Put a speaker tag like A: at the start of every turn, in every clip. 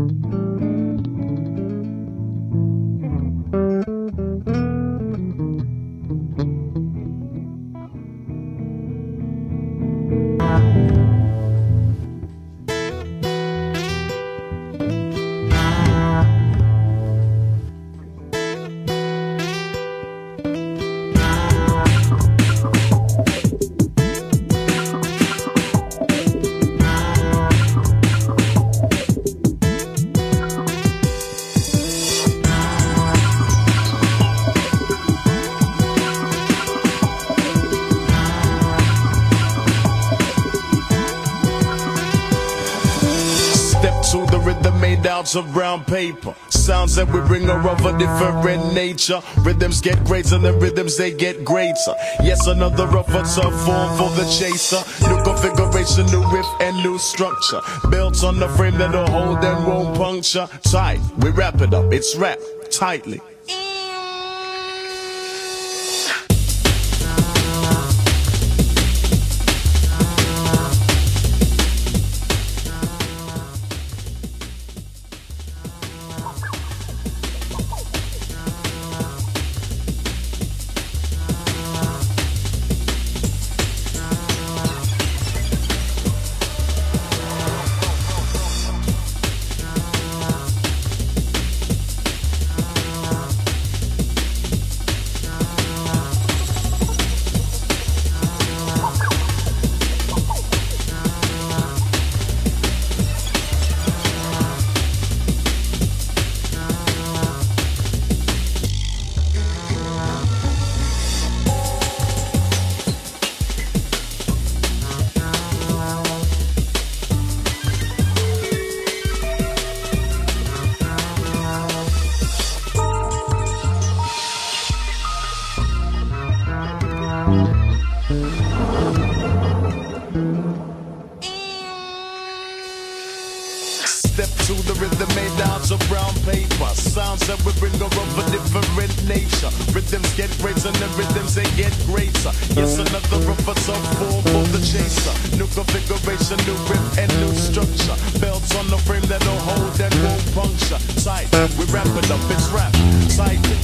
A: To the rhythm made out of brown paper. Sounds that we bring are of a different nature. Rhythms get greater and the rhythms they get greater. Yes, another rougher tough form for the chaser. New configuration, new riff and new structure. Built on the frame that'll hold and won't puncture. Tight, we wrap it up, it's wrapped tightly. Step to the rhythm made out of brown paper. Sounds that we bring are of a different nature. Rhythms get greater and the rhythms they get greater. Yes, another of a tough form for the chaser. New configuration, new riff and new structure. Belts on the frame that'll hold and won't puncture. Tight, we wrap it up, it's wrapped tightly.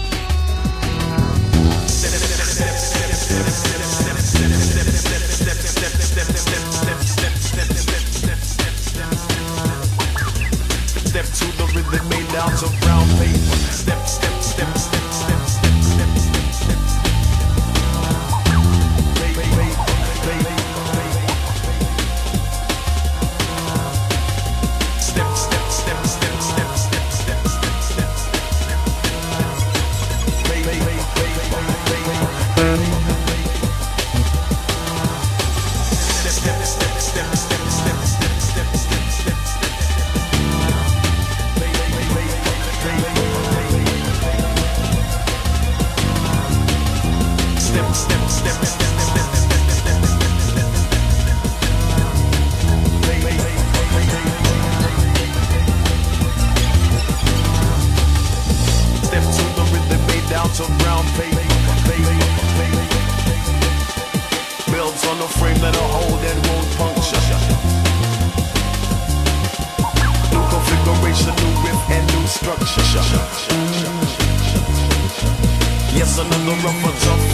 A: Step to the rhythm made out of brown paper. Step, step, step, step, step, step, step, step, step. Baby, baby, baby, baby. Step, step, step, step, step, step, step, step, step, step. Baby, baby, baby, baby, baby. Step, step, step, step, step, step, step, step, step, step. Step, step, step, step, step, step, step to the rhythm made out of brown paper. Built on a frame that'll hold and won't puncture. New configuration, new riff and new structure. Yes, another rougher tough